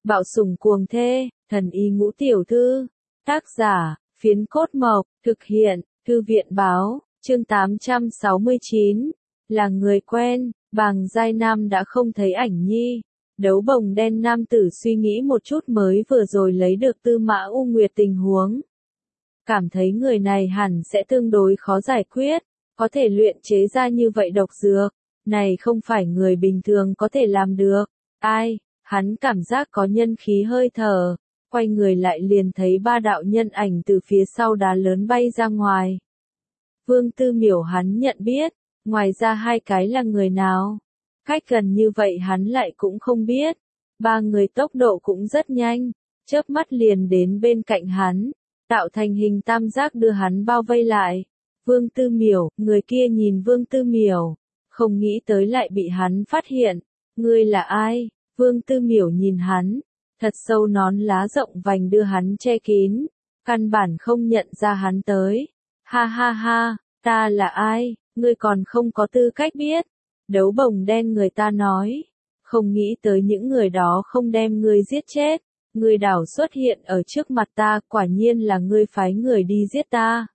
Bạo sủng cuồng thê, thần y ngũ tiểu thư. Tác giả, Phiến Cốt Mộc, thực hiện, Thư viện báo, chương 869. Là người quen, Bàng Giai Nam đã không thấy ảnh nhi. Đấu bồng đen nam tử suy nghĩ một chút mới vừa rồi lấy được Tư Mã U Nguyệt tình huống. Cảm thấy người này hẳn sẽ tương đối khó giải quyết, có thể luyện chế ra như vậy độc dược. Này không phải người bình thường có thể làm được. Ai, hắn cảm giác có nhân khí hơi thở, quay người lại liền thấy ba đạo nhân ảnh từ phía sau đá lớn bay ra ngoài. Vương Tư Miểu hắn nhận biết, ngoài ra hai cái là người nào? Cách gần như vậy hắn lại cũng không biết. Ba người tốc độ cũng rất nhanh, chớp mắt liền đến bên cạnh hắn, tạo thành hình tam giác đưa hắn bao vây lại. Vương Tư Miểu, người kia nhìn Vương Tư Miểu, không nghĩ tới lại bị hắn phát hiện. Ngươi là ai? Vương Tư Miểu nhìn hắn, thật sâu nón lá rộng vành đưa hắn che kín, căn bản không nhận ra hắn tới. Ha ha ha, ta là ai, ngươi còn không có tư cách biết. Đấu bồng đen người ta nói, không nghĩ tới những người đó không đem ngươi giết chết. Ngươi đảo xuất hiện ở trước mặt ta, quả nhiên là ngươi phái người đi giết ta.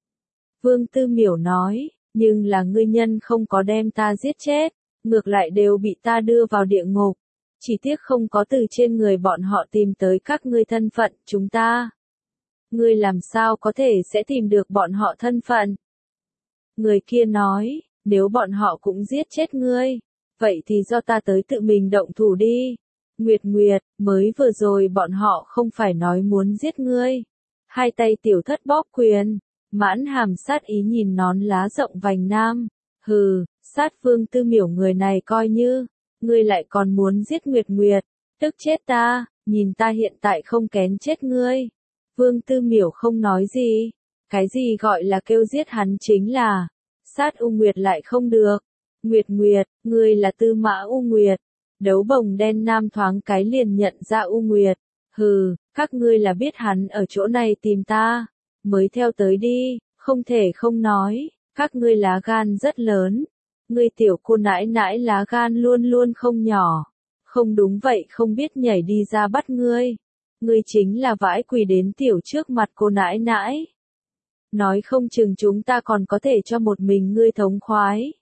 Vương Tư Miểu nói, nhưng là ngươi nhân không có đem ta giết chết, ngược lại đều bị ta đưa vào địa ngục. Chỉ tiếc không có từ trên người bọn họ tìm tới các ngươi thân phận chúng ta. Ngươi làm sao có thể sẽ tìm được bọn họ thân phận? Người kia nói, nếu bọn họ cũng giết chết ngươi, vậy thì do ta tới tự mình động thủ đi. Nguyệt Nguyệt, mới vừa rồi bọn họ không phải nói muốn giết ngươi. Hai tay tiểu thất bóp quyền, mãn hàm sát ý nhìn nón lá rộng vành nam. Hừ, sát Vương Tư Miểu người này coi như, ngươi lại còn muốn giết Nguyệt Nguyệt, tức chết ta, nhìn ta hiện tại không kén chết ngươi. Vương Tư Miểu không nói gì, cái gì gọi là kêu giết hắn chính là, sát U Nguyệt lại không được. Nguyệt Nguyệt, ngươi là Tư Mã U Nguyệt. Đấu bồng đen nam thoáng cái liền nhận ra U Nguyệt. Hừ, các ngươi là biết hắn ở chỗ này tìm ta, mới theo tới đi, không thể không nói, các ngươi lá gan rất lớn. Ngươi tiểu cô nãi nãi lá gan luôn luôn không nhỏ. Không đúng vậy không biết nhảy đi ra bắt ngươi. Ngươi chính là vãi quỳ đến tiểu trước mặt cô nãi nãi. Nói không chừng chúng ta còn có thể cho một mình ngươi thống khoái.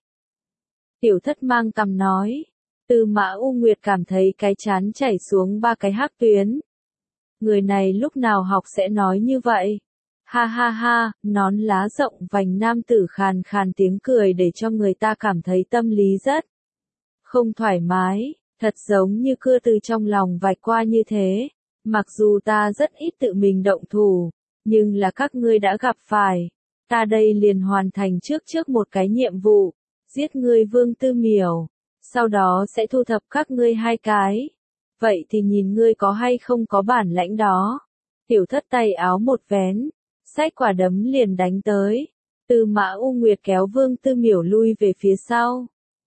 Tiểu thất mang cằm nói. Tư Mã U Nguyệt cảm thấy cái chán chảy xuống ba cái hắc tuyến. Người này lúc nào học sẽ nói như vậy? Ha ha ha, nón lá rộng vành nam tử khàn khàn tiếng cười để cho người ta cảm thấy tâm lý rất không thoải mái, thật giống như cưa từ trong lòng vạch qua như thế. Mặc dù ta rất ít tự mình động thủ, nhưng là các ngươi đã gặp phải. Ta đây liền hoàn thành trước một cái nhiệm vụ, giết ngươi Vương Tư Miểu, sau đó sẽ thu thập các ngươi hai cái. Vậy thì nhìn ngươi có hay không có bản lãnh đó. Tiểu thất tay áo một vén, xách quả đấm liền đánh tới. Tư Mã U Nguyệt kéo Vương Tư Miểu lui về phía sau,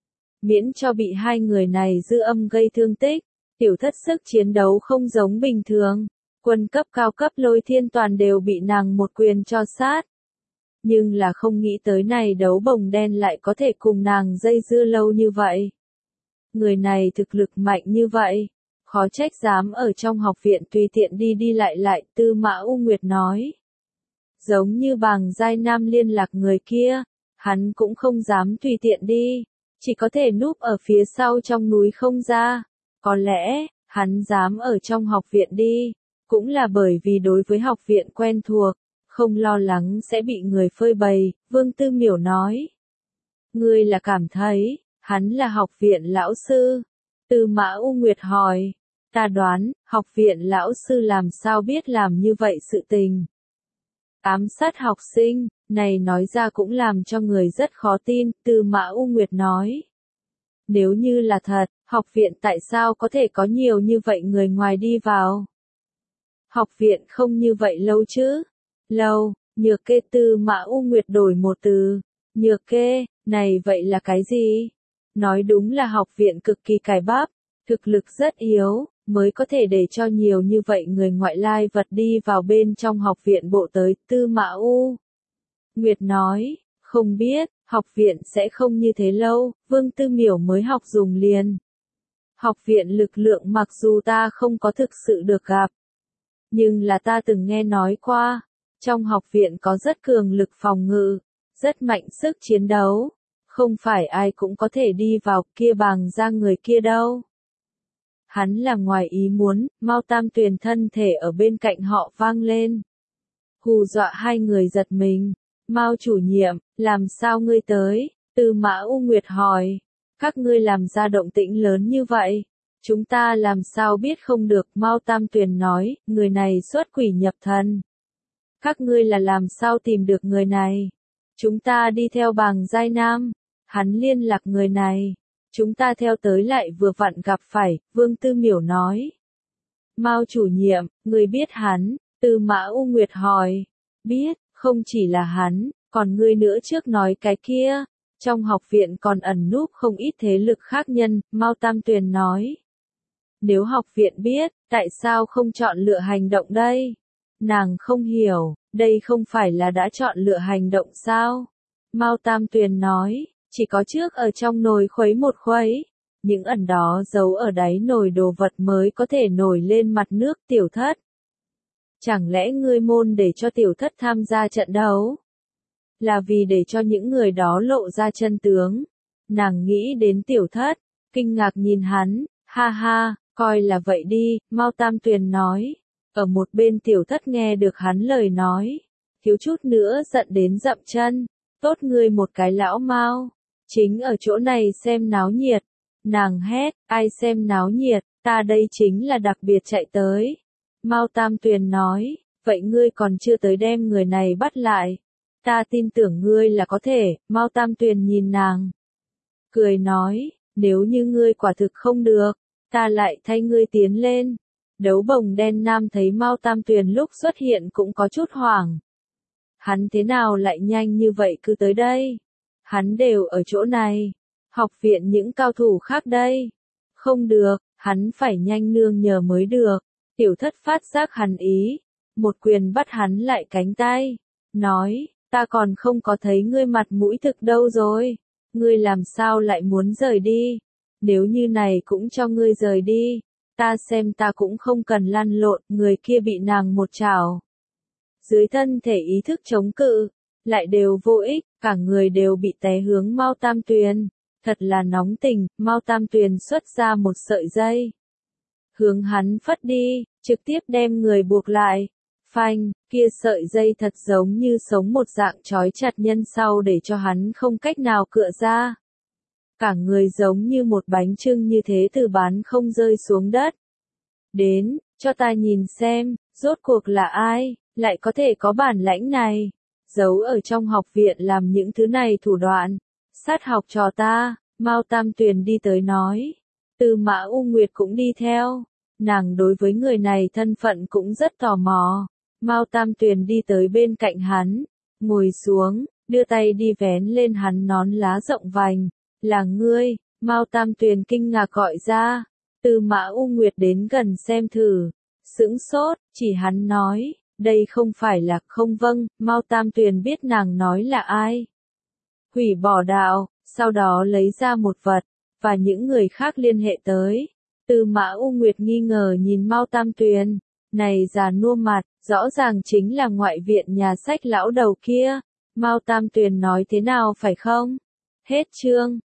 miễn cho bị hai người này dư âm gây thương tích. Tiểu thất sức chiến đấu không giống bình thường, quân cấp cao cấp Lôi Thiên toàn đều bị nàng một quyền cho sát. Nhưng là không nghĩ tới này đấu bồng đen lại có thể cùng nàng dây dưa lâu như vậy. Người này thực lực mạnh như vậy, khó trách dám ở trong học viện tùy tiện đi đi lại, Tư Mã U Nguyệt nói. Giống như Bàng Giai Nam liên lạc người kia, hắn cũng không dám tùy tiện đi, chỉ có thể núp ở phía sau trong núi không ra. Có lẽ, hắn dám ở trong học viện đi, cũng là bởi vì đối với học viện quen thuộc, không lo lắng sẽ bị người phơi bày. Vương Tư Miểu nói. Ngươi là cảm thấy, hắn là học viện lão sư? Tư Mã U Nguyệt hỏi. Ta đoán, học viện lão sư làm sao biết làm như vậy sự tình. Ám sát học sinh, này nói ra cũng làm cho người rất khó tin, Tư Mã U Nguyệt nói. Nếu như là thật, học viện tại sao có thể có nhiều như vậy người ngoài đi vào? Học viện không như vậy lâu chứ? Lâu, Nhược Kê. Tư Mã U Nguyệt đổi một từ. Nhược Kê, này vậy là cái gì? Nói đúng là học viện cực kỳ cải bắp, thực lực rất yếu, mới có thể để cho nhiều như vậy người ngoại lai vật đi vào bên trong học viện bộ tới. Tư Mã U Nguyệt nói, không biết, học viện sẽ không như thế lâu, Vương Tư Miểu mới học dùng liền. Học viện lực lượng mặc dù ta không có thực sự được gặp, nhưng là ta từng nghe nói qua, trong học viện có rất cường lực phòng ngự, rất mạnh sức chiến đấu, không phải ai cũng có thể đi vào kia bằng ra người kia đâu. Hắn là ngoài ý muốn, Mao Tam Tuyền thân thể ở bên cạnh họ vang lên. Hù dọa hai người giật mình. Mao chủ nhiệm, làm sao ngươi tới? Tư Mã U Nguyệt hỏi. Các ngươi làm ra động tĩnh lớn như vậy. Chúng ta làm sao biết không được? Mao Tam Tuyền nói, người này xuất quỷ nhập thần. Các ngươi là làm sao tìm được người này? Chúng ta đi theo Bàng Giai Nam. Hắn liên lạc người này. Chúng ta theo tới lại vừa vặn gặp phải, Vương Tư Miểu nói. Mao chủ nhiệm, người biết hắn? Tư Mã U Nguyệt hỏi. Biết, không chỉ là hắn, còn ngươi nữa trước nói cái kia. Trong học viện còn ẩn núp không ít thế lực khác nhân, Mao Tam Tuyền nói. Nếu học viện biết, tại sao không chọn lựa hành động đây? Nàng không hiểu, đây không phải là đã chọn lựa hành động sao? Mao Tam Tuyền nói, chỉ có trước ở trong nồi khuấy một khuấy. Những ẩn đó giấu ở đáy nồi đồ vật mới có thể nổi lên mặt nước. Tiểu Thất. Chẳng lẽ ngươi môn để cho Tiểu Thất tham gia trận đấu? Là vì để cho những người đó lộ ra chân tướng. Nàng nghĩ đến Tiểu Thất, kinh ngạc nhìn hắn, ha ha, coi là vậy đi, Mao Tam Tuyền nói. Ở một bên Tiểu Thất nghe được hắn lời nói, thiếu chút nữa giận đến dậm chân. Tốt ngươi một cái lão Mao, chính ở chỗ này xem náo nhiệt. Nàng hét, ai xem náo nhiệt, ta đây chính là đặc biệt chạy tới. Mao Tam Tuyền nói, vậy ngươi còn chưa tới đem người này bắt lại. Ta tin tưởng ngươi là có thể. Mao Tam Tuyền nhìn nàng, cười nói, nếu như ngươi quả thực không được, ta lại thay ngươi tiến lên. Đấu bồng đen nam thấy Mao Tam Tuyền lúc xuất hiện cũng có chút hoảng. Hắn thế nào lại nhanh như vậy cứ tới đây? Hắn đều ở chỗ này. Học viện những cao thủ khác đây. Không được, hắn phải nhanh nương nhờ mới được. Tiểu Thất phát giác hắn ý. Một quyền bắt hắn lại cánh tay. Nói, ta còn không có thấy ngươi mặt mũi thực đâu rồi. Ngươi làm sao lại muốn rời đi? Nếu như này cũng cho ngươi rời đi. Ta xem ta cũng không cần lăn lộn. Người kia bị nàng một chảo. Dưới thân thể ý thức chống cự. Lại đều vô ích. Cả người đều bị té hướng Mao Tam Tuyền. Thật là nóng tình. Mao Tam Tuyền xuất ra một sợi dây. Hướng hắn phất đi. Trực tiếp đem người buộc lại. Phanh, kia sợi dây thật giống như sống một dạng trói chặt nhân sau để cho hắn không cách nào cựa ra. Cả người giống như một bánh chưng như thế từ bán không rơi xuống đất. Đến, cho ta nhìn xem, rốt cuộc là ai, lại có thể có bản lãnh này. Giấu ở trong học viện làm những thứ này thủ đoạn. Sát học trò ta, Mao Tam Tuyền đi tới nói. Tư Mã U Nguyệt cũng đi theo. Nàng đối với người này thân phận cũng rất tò mò. Mao Tam Tuyền đi tới bên cạnh hắn, ngồi xuống, đưa tay đi vén lên hắn nón lá rộng vành. Là ngươi, Mao Tam Tuyền kinh ngạc gọi ra. Tư Mã U Nguyệt đến gần xem thử, sững sốt, chỉ hắn nói, đây không phải là. Không vâng. Mao Tam Tuyền biết nàng nói là ai. Hủy bỏ đạo, sau đó lấy ra một vật, và những người khác liên hệ tới. Tư Mã U Nguyệt nghi ngờ nhìn Mao Tam Tuyền, này già nua mặt, rõ ràng chính là ngoại viện nhà sách lão đầu kia. Mao Tam Tuyền nói thế nào phải không? Hết chương.